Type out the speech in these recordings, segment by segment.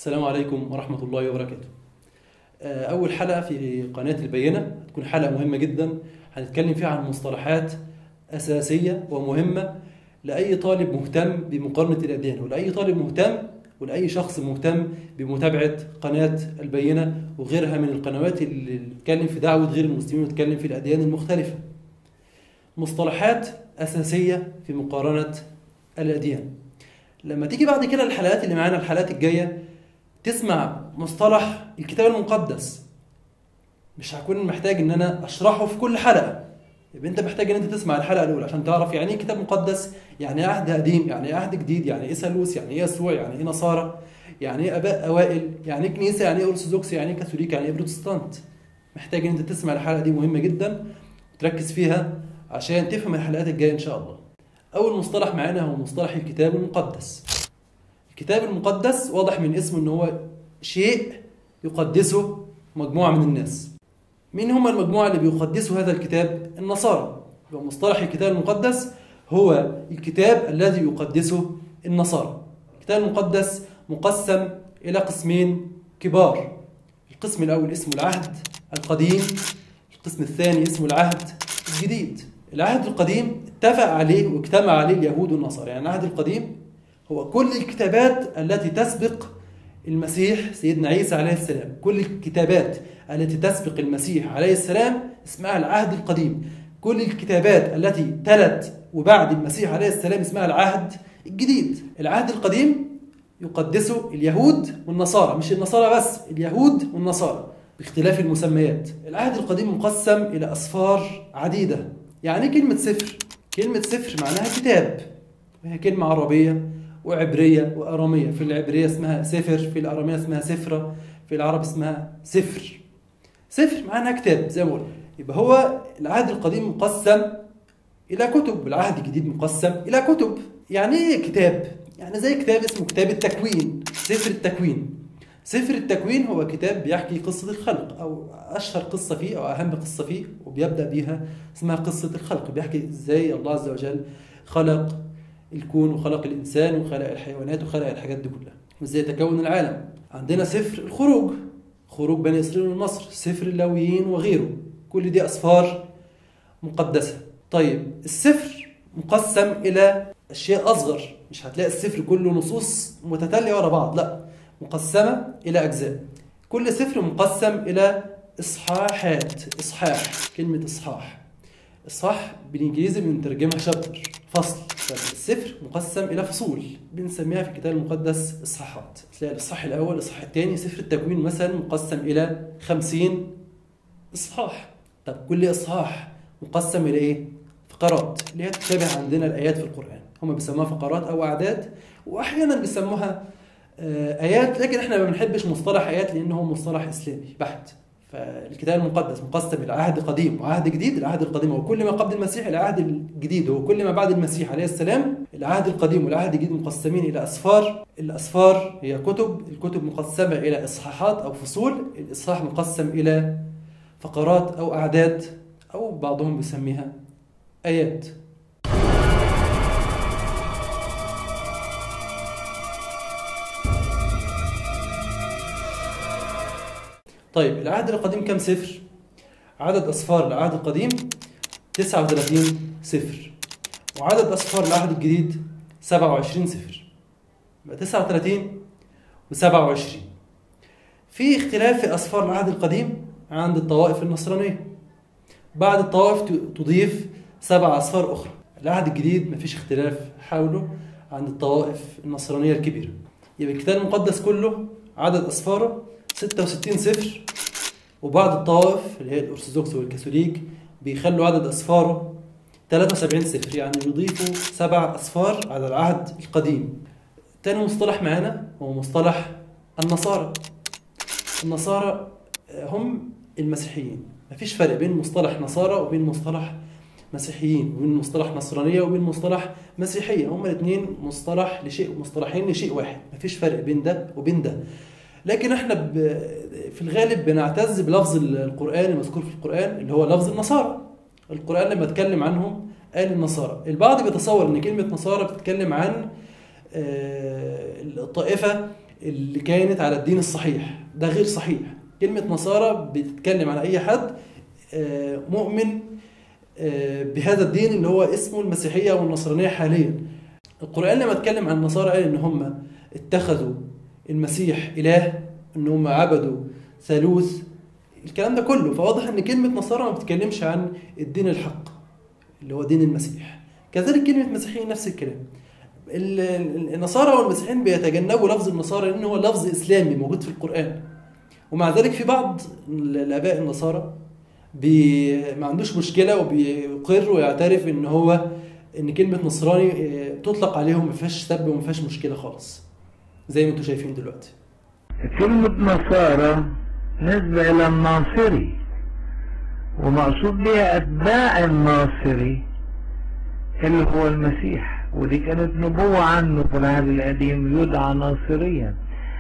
السلام عليكم ورحمة الله وبركاته. أول حلقة في قناة البينة هتكون حلقة مهمة جدا، هنتكلم فيها عن مصطلحات أساسية ومهمة لأي طالب مهتم بمقارنة الأديان، ولأي طالب مهتم ولأي شخص مهتم بمتابعة قناة البينة وغيرها من القنوات اللي بتتكلم في دعوة غير المسلمين وتتكلم في الأديان المختلفة. مصطلحات أساسية في مقارنة الأديان. لما تيجي بعد كده الحلقات اللي معانا، الحلقات الجاية، تسمع مصطلح الكتاب المقدس، مش هكون محتاج ان انا اشرحه في كل حلقة. يبقى انت محتاج ان انت تسمع الحلقة الاولى عشان تعرف يعني ايه كتاب مقدس، يعني ايه عهد قديم، يعني ايه عهد جديد، يعني ايه ثالوث، يعني ايه يسوع، يعني ايه نصارى، يعني ايه اباء اوائل، يعني ايه كنيسة، يعني ايه ارثوذكس، يعني ايه كاثوليك، يعني ايه بروتستانت. محتاج ان انت تسمع الحلقة دي، مهمة جدا وتركز فيها عشان تفهم الحلقات الجاية ان شاء الله. اول مصطلح معانا هو مصطلح الكتاب المقدس. الكتاب المقدس واضح من اسمه ان هو شيء يقدسه مجموعة من الناس. مين هم المجموعة اللي بيقدسوا هذا الكتاب؟ النصارى. مصطلح الكتاب المقدس هو الكتاب الذي يقدسه النصارى. الكتاب المقدس مقسم إلى قسمين كبار. القسم الأول اسمه العهد القديم، القسم الثاني اسمه العهد الجديد. العهد القديم اتفق عليه واجتمع عليه اليهود والنصارى. يعني العهد القديم هو كل الكتابات التي تسبق المسيح سيدنا عيسى عليه السلام. كل الكتابات التي تسبق المسيح عليه السلام اسمها العهد القديم. كل الكتابات التي تلت وبعد المسيح عليه السلام اسمها العهد الجديد. العهد القديم يقدسه اليهود والنصارى، مش النصارى بس، اليهود والنصارى باختلاف المسميات. العهد القديم مقسم إلى أصفار عديدة. يعني كلمة سفر؟ كلمة سفر معناها كتاب، وهي كلمة عربية وعبرية وأرامية. في العبرية اسمها سفر، في الأرامية اسمها سفرة، في العرب اسمها سفر. سفر معناها كتاب زي ما قلنا. يبقى هو العهد القديم مقسم إلى كتب، والعهد الجديد مقسم إلى كتب. يعني إيه كتاب؟ يعني زي كتاب اسمه كتاب التكوين، سفر التكوين. سفر التكوين هو كتاب بيحكي قصة الخلق، أو أشهر قصة فيه أو أهم قصة فيه وبيبدأ بيها اسمها قصة الخلق. بيحكي إزاي الله عز وجل خلق الكون وخلق الإنسان وخلق الحيوانات وخلق الحاجات دي كلها، وإزاي تكون العالم. عندنا سفر الخروج، خروج بني إسرائيل من مصر، سفر اللاويين وغيره. كل دي أسفار مقدسة. طيب السفر مقسم إلى أشياء أصغر، مش هتلاقي السفر كله نصوص متتالية ورا بعض، لا، مقسمة إلى أجزاء. كل سفر مقسم إلى إصحاحات. إصحاح، كلمة إصحاح، إصحاح بالإنجليزي بنترجمها شابتر، فصل. السفر مقسم إلى فصول بنسميها في الكتاب المقدس إصحاحات. تلاقي الإصحاح الأول، الإصحاح الثاني. سفر التكوين مثلا مقسم إلى 50 إصحاح. طب كل إصحاح مقسم إلى إيه؟ فقرات، اللي هي تشابه عندنا الآيات في القرآن. هم بيسموها فقرات أو أعداد، وأحيانا بيسموها آيات، لكن إحنا ما بنحبش مصطلح آيات لأنه هو مصطلح إسلامي بحت. فالكتاب المقدس مقسم إلى عهد قديم وعهد جديد. العهد القديم هو كل ما قبل المسيح، العهد الجديد هو كل ما بعد المسيح عليه السلام. العهد القديم والعهد الجديد مقسمين إلى أسفار. الأسفار هي كتب، الكتب مقسمة إلى إصحاحات أو فصول. الإصحاح مقسم إلى فقرات أو أعداد، أو بعضهم بيسميها آيات. طيب العهد القديم كم سفر؟ عدد أسفار العهد القديم 39 سفر، وعدد أسفار العهد الجديد 27 سفر. يبقى 39 و27. في اختلاف في أسفار العهد القديم عند الطوائف النصرانية. بعض الطوائف تضيف 7 أسفار أخرى. العهد الجديد مفيش اختلاف حوله عند الطوائف النصرانية الكبيرة. يبقى الكتاب المقدس كله عدد أسفاره 66 سفر، وبعض الطوائف اللي هي الأرثوذكس والكاثوليك بيخلوا عدد أسفاره 73 سفر، يعني بيضيفوا 7 أسفار على العهد القديم. تاني مصطلح معانا هو مصطلح النصارى. النصارى هم المسيحيين. مفيش فرق بين مصطلح نصارى وبين مصطلح مسيحيين، وبين مصطلح نصرانية وبين مصطلح مسيحية. هم الاثنين مصطلح لشيء، مصطلحين لشيء واحد، مفيش فرق بين ده وبين ده. لكن احنا في الغالب بنعتز بلفظ القرآن المذكور في القرآن اللي هو لفظ النصارى. القرآن لما اتكلم عنهم قال النصارى. البعض بيتصور ان كلمة نصارى بتتكلم عن الطائفة اللي كانت على الدين الصحيح. ده غير صحيح. كلمة نصارى بتتكلم على أي حد مؤمن بهذا الدين اللي هو اسمه المسيحية أو النصرانية حاليا. القرآن لما اتكلم عن النصارى قال إن هم اتخذوا المسيح إله، إن هم عبدوا ثالوث، الكلام ده كله. فواضح إن كلمة نصارى ما بتتكلمش عن الدين الحق اللي هو دين المسيح. كذلك كلمة مسيحيين نفس الكلام. النصارى والمسيحيين بيتجنبوا لفظ النصارى لأنه هو لفظ إسلامي موجود في القرآن، ومع ذلك في بعض الآباء النصارى ما عندوش مشكلة وبيقر ويعترف إن كلمة نصراني تطلق عليهم، ما فيهاش سب وما فيهاش مشكلة خالص زي ما انتم شايفين دلوقتي. كلمة نصارى نسبة إلى الناصري، ومقصود بها أتباع الناصري اللي هو المسيح، ودي كانت نبوة عنه في العهد القديم، يدعى ناصريا.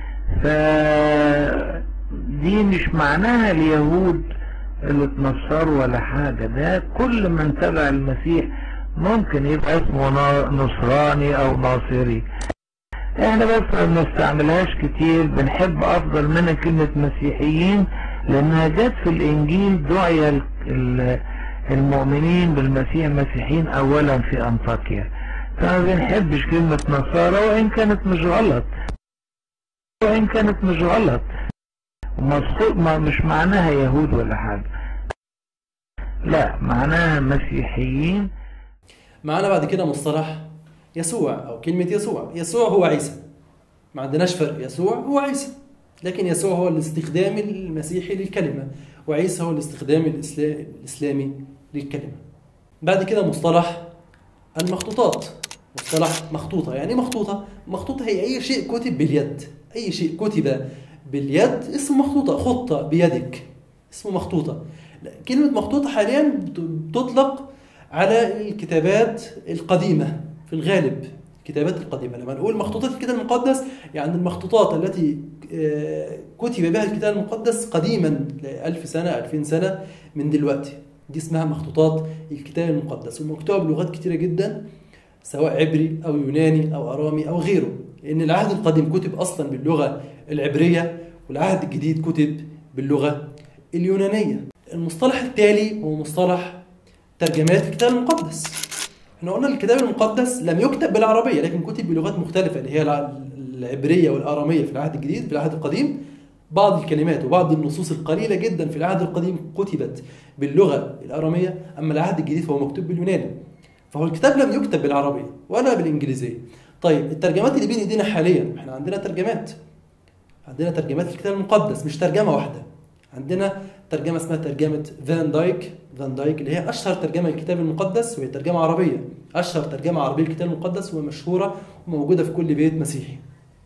فدي مش معناها اليهود اللي اتنصروا ولا حاجة، ده كل من تبع المسيح ممكن يبقى اسمه نصراني او ناصري. احنا بس ما بنستعملهاش كتير، بنحب افضل منها كلمة مسيحيين لانها جت في الانجيل، دعي المؤمنين بالمسيح مسيحيين اولا في انطاكيا. فما بنحبش كلمة نصارى وان كانت مش غلط، مش معناها يهود ولا حاجة، لا معناها مسيحيين. معنا بعد كده مصطلح يسوع أو كلمة يسوع. يسوع هو عيسى، ما عندناش فرق، يسوع هو عيسى، لكن يسوع هو الاستخدام المسيحي للكلمة، وعيسى هو الاستخدام الإسلامي للكلمة. بعد كده مصطلح المخطوطات. مصطلح مخطوطة، يعني مخطوطة؟ مخطوطة هي أي شيء كتب باليد، أي شيء كتب باليد اسمه مخطوطة. خطة بيدك اسمه مخطوطة. كلمة مخطوطة حاليا تطلق على الكتابات القديمة في الغالب، الكتابات القديمة. لما نقول مخطوطات الكتاب المقدس يعني المخطوطات التي كتب بها الكتاب المقدس قديما 1000 سنة 2000 سنة من دلوقتي، دي اسمها مخطوطات الكتاب المقدس، ومكتوبة بلغات كتيرة جدا سواء عبري أو يوناني أو أرامي أو غيره، لأن العهد القديم كتب أصلا باللغة العبرية والعهد الجديد كتب باللغة اليونانية. المصطلح التالي هو مصطلح ترجمات الكتاب المقدس. احنا قلنا الكتاب المقدس لم يكتب بالعربية لكن كتب بلغات مختلفة اللي هي العبرية والآرامية في العهد الجديد. في العهد القديم بعض الكلمات وبعض النصوص القليلة جدا في العهد القديم كتبت باللغة الآرامية، أما العهد الجديد فهو مكتوب باليوناني. فهو الكتاب لم يكتب بالعربية ولا بالإنجليزية. طيب الترجمات اللي بين ايدينا حاليا، احنا عندنا ترجمات الكتاب المقدس، مش ترجمة واحدة. عندنا ترجمة اسمها ترجمة فان دايك اللي هي أشهر ترجمة للكتاب المقدس، وهي ترجمة عربية، أشهر ترجمة عربية للكتاب المقدس ومشهورة وموجودة في كل بيت مسيحي.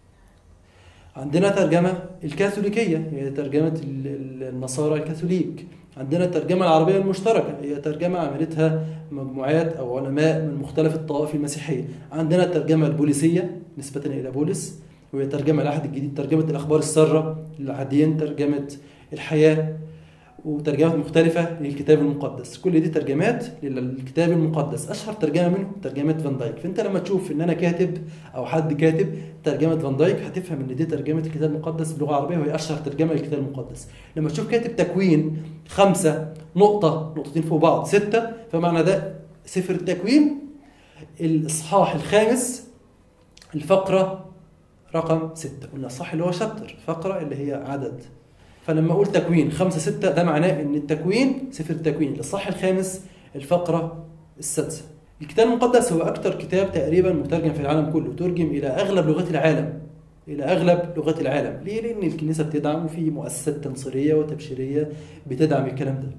عندنا ترجمة الكاثوليكية، هي ترجمة النصارى الكاثوليك. عندنا الترجمة العربية المشتركة، هي ترجمة عملتها مجموعات أو علماء من مختلف الطوائف المسيحية. عندنا الترجمة البوليسية نسبة إلى بولس، وهي ترجمة العهد الجديد، ترجمة الأخبار السارة للعهدين، ترجمة الحياة، وترجمات مختلفة للكتاب المقدس. كل دي ترجمات للكتاب المقدس. أشهر ترجمة منهم ترجمة فان دايك. فأنت لما تشوف إن أنا كاتب أو حد كاتب ترجمة فان دايك هتفهم إن دي ترجمة الكتاب المقدس باللغة العربية وهي أشهر ترجمة للكتاب المقدس. لما تشوف كاتب تكوين 5 نقطة نقطتين فوق بعض 6، فمعنى ده سفر التكوين الإصحاح 5 الفقرة رقم 6. قلنا الصح اللي هو شابتر، فقرة اللي هي عدد. فلما أقول تكوين 5 6 ده معناه إن التكوين سفر التكوين للصح 5 الفقرة 6. الكتاب المقدس هو أكثر كتاب تقريبا مترجم في العالم كله، ترجم إلى أغلب لغات العالم. ليه؟ لأن الكنيسة بتدعم وفي مؤسسات تنصيرية وتبشيرية بتدعم الكلام ده.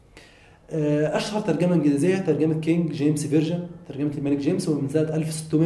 أشهر ترجمة إنجليزية ترجمة كينج جيمس فيرجن، ترجمة الملك جيمس، ومن سنة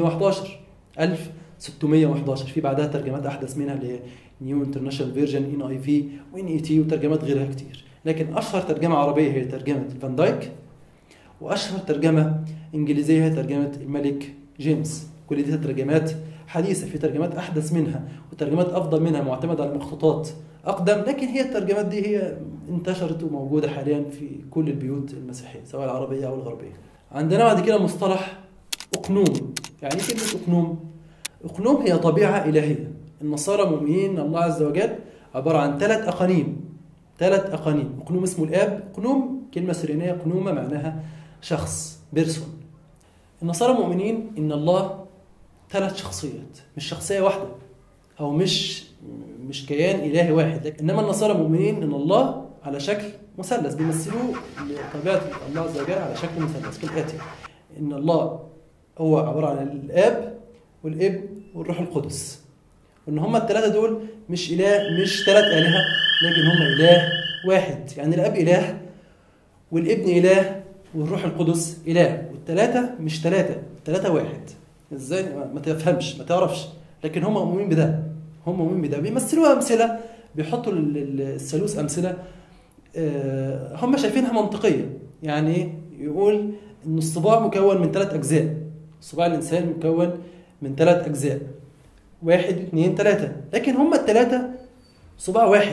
1611 في بعدها ترجمات أحدث منها اللي هي نيو انترناشونال فيرجن NIV وNET وترجمات غيرها كتير. لكن أشهر ترجمة عربية هي ترجمة فان دايك، وأشهر ترجمة إنجليزية هي ترجمة الملك جيمس. كل دي ترجمات حديثة، في ترجمات أحدث منها وترجمات أفضل منها معتمدة على مخطوطات أقدم، لكن هي الترجمات دي هي انتشرت وموجودة حاليا في كل البيوت المسيحية سواء العربية أو الغربية. عندنا بعد كده مصطلح أقنوم. يعني كلمة أقنوم هي طبيعة إلهية. النصارى مؤمنين ان الله عز وجل عبارة عن 3 أقانيم. 3 أقانيم. أقنوم اسمه الآب. أقنوم كلمة سريانية، قنومة معناها شخص، بيرسون. النصارى مؤمنين ان الله 3 شخصيات، مش شخصية واحدة، أو مش كيان إلهي واحد. إنما النصارى مؤمنين ان الله على شكل مثلث، بيمثلوه طبيعة الله عز وجل على شكل مثلث كالآتي: ان الله هو عبارة عن الآب والابن والروح القدس، وان هما ال3 دول مش 3 آلهة، لكن هما إله واحد. يعني الآب إله والابن إله والروح القدس إله، وال3 مش 3 واحد. ازاي؟ ما تفهمش، ما تعرفش، لكن هم مؤمنين بده. هم مؤمنين بده، بيمثلوها أمثلة، بيحطوا الثالوث أمثلة هم شايفينها منطقية. يعني يقول إن الصباع مكون من 3 أجزاء. صباع الإنسان مكون من 3 أجزاء، 1 2 3، لكن هم ال3 صباع واحد،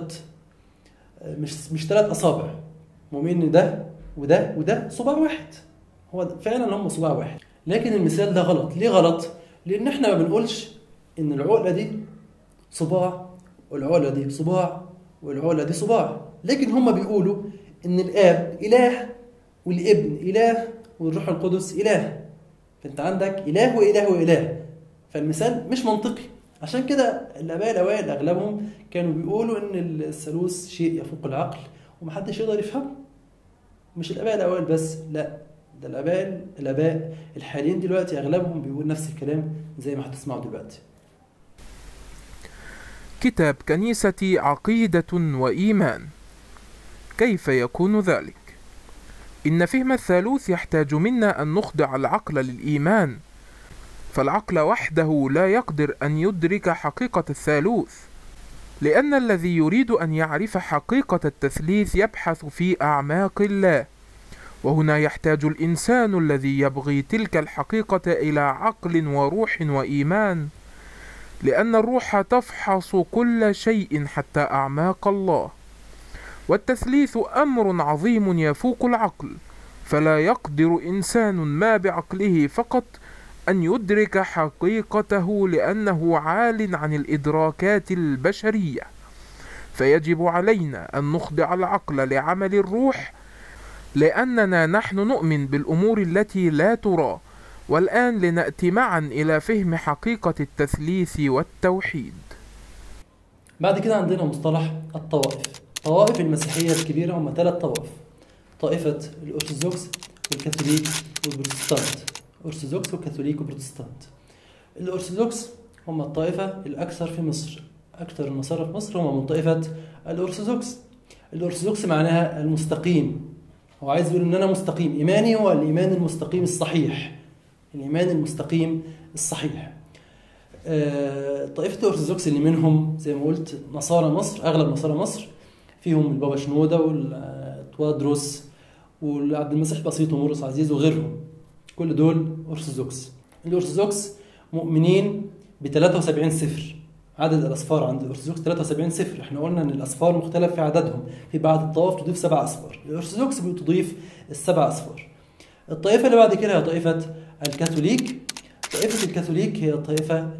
مش 3 أصابع. مؤمنين إن ده وده وده صباع واحد، هو فعلا هم صباع واحد. لكن المثال ده غلط. ليه غلط؟ لأن احنا ما بنقولش إن العقلة دي صباع والعقلة دي صباع والعقلة دي صباع، لكن هم بيقولوا إن الآب إله والابن إله والروح القدس إله. فأنت عندك إله وإله وإله، فالمثال مش منطقي. عشان كده الآباء الأوائل أغلبهم كانوا بيقولوا إن الثالوث شيء يفوق العقل ومحدش يقدر يفهمه. مش الآباء الأوائل بس، لا، ده الآباء الحاليين دلوقتي أغلبهم بيقول نفس الكلام زي ما هتسمعوا دلوقتي. كتاب كنيستي عقيدة وإيمان. كيف يكون ذلك؟ إن فهم الثالوث يحتاج منا أن نخضع العقل للإيمان، فالعقل وحده لا يقدر أن يدرك حقيقة الثالوث، لأن الذي يريد أن يعرف حقيقة التثليث يبحث في أعماق الله، وهنا يحتاج الإنسان الذي يبغي تلك الحقيقة إلى عقل وروح وإيمان، لأن الروح تفحص كل شيء حتى أعماق الله، والتثليث أمر عظيم يفوق العقل، فلا يقدر إنسان ما بعقله فقط أن يدرك حقيقته، لأنه عال عن الإدراكات البشرية. فيجب علينا أن نخضع العقل لعمل الروح، لأننا نحن نؤمن بالأمور التي لا ترى. والآن لنأتي معا إلى فهم حقيقة التثليث والتوحيد. بعد كده عندنا مصطلح الطوائف. طوائف المسيحية الكبيرة هم 3 طوائف: طائفة الأرثوذكس والكاثوليك والبروتستانت. أرثوذكس وكاثوليك وبروتستانت. الأرثوذكس هم الطائفة الأكثر في مصر. أكثر النصارى في مصر هم من طائفة الأرثوذكس. الأرثوذكس معناها المستقيم. هو عايز يقول إن أنا مستقيم، إيماني هو الإيمان المستقيم الصحيح، الإيمان المستقيم الصحيح. طائفة الأرثوذكس اللي منهم زي ما قلت نصارى مصر، أغلب نصارى مصر، فيهم البابا شنودة والتوادروس والعبد المسيح بسيط ومرقس عزيز وغيرهم. كل دول أرثوذكس. الأرثوذكس مؤمنين ب73 سفر. عدد الأسفار عند الأرثوذكس 73 سفر. احنا قلنا ان الأسفار مختلف في عددهم، في بعض الطوائف تضيف 7 أسفار. الأرثوذكس بتضيف ال7 أسفار. الطائفة اللي بعد كده هي طائفة الكاثوليك. طائفة الكاثوليك هي طائفة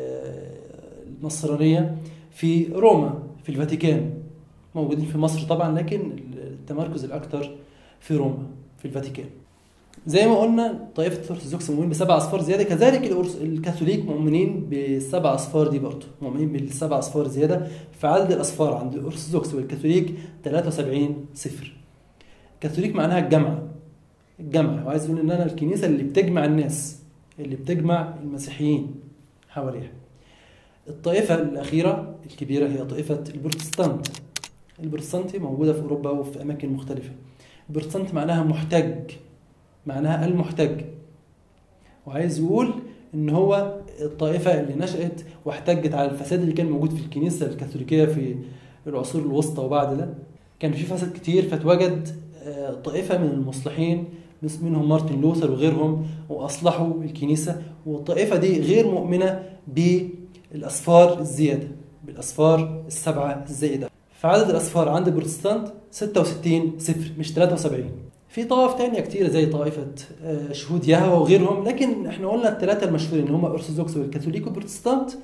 النصرانية في روما في الفاتيكان، موجودين في مصر طبعا، لكن التمركز الأكثر في روما في الفاتيكان. زي ما قلنا طائفة الأرثوذكس مؤمنين ب7 أسفار زيادة، كذلك الكاثوليك مؤمنين ب7 أسفار دي برضه، مؤمنين ب7 أسفار زيادة. فعدد الأسفار عند الأرثوذكس والكاثوليك 73 سفر. الكاثوليك معناها الجمع، وعايز يقول ان انا الكنيسة اللي بتجمع الناس، اللي بتجمع المسيحيين حواليها. الطائفة الأخيرة الكبيرة هي طائفة البروتستانت. البروتستانت موجودة في أوروبا وفي أماكن مختلفة. البروتستانت معناها محتج، معناها المحتج، وعايز يقول ان هو الطائفة اللي نشأت واحتجت على الفساد اللي كان موجود في الكنيسة الكاثوليكية في العصور الوسطى وبعد ده. كان في فساد كتير، فتوجد طائفة من المصلحين منهم مارتن لوثر وغيرهم، وأصلحوا الكنيسة. والطائفة دي غير مؤمنة بالأسفار الزيادة، بالأسفار ال7 الزائدة. فعدد الأسفار عند البروتستانت 66 سفر مش 73. في طوائف تانية كتير زي طائفة شهود يهوه وغيرهم، لكن احنا قلنا ال3 المشهورين هم الأرثوذكس والكاثوليك والبروتستانت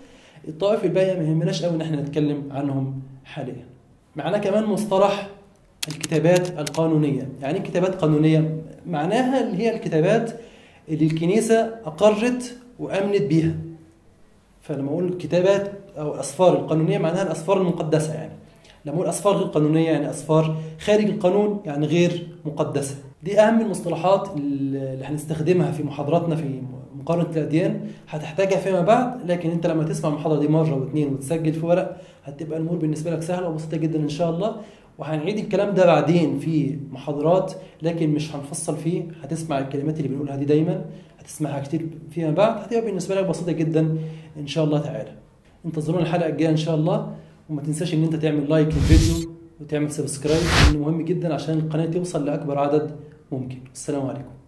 الطوائف الباقيه ما يهمناش قوي ان احنا نتكلم عنهم حاليا. معنا كمان مصطلح الكتابات القانونيه. يعني الكتابات قانونيه معناها اللي هي الكتابات اللي الكنيسه اقرت وامنت بيها. فلما اقول الكتابات او الاسفار القانونيه معناها الاسفار المقدسه. يعني لما اقول اسفار غير قانونيه يعني اسفار خارج القانون، يعني غير مقدسه. دي اهم المصطلحات اللي هنستخدمها في محاضراتنا في مقارنه الاديان، هتحتاجها فيما بعد. لكن انت لما تسمع المحاضره دي مره واثنين وتسجل في ورق هتبقى الامور بالنسبه لك سهله وبسيطه جدا ان شاء الله. وهنعيد الكلام ده بعدين في محاضرات لكن مش هنفصل فيه. هتسمع الكلمات اللي بنقولها دي دايما، هتسمعها كتير فيما بعد، هتبقى بالنسبه لك بسيطه جدا ان شاء الله تعالى. انتظرونا الحلقه الجايه ان شاء الله، وما تنساش ان انت تعمل لايك للفيديو وتعمل سبسكرايب لانه مهم جدا عشان القناه توصل لاكبر عدد ممكن. السلام عليكم.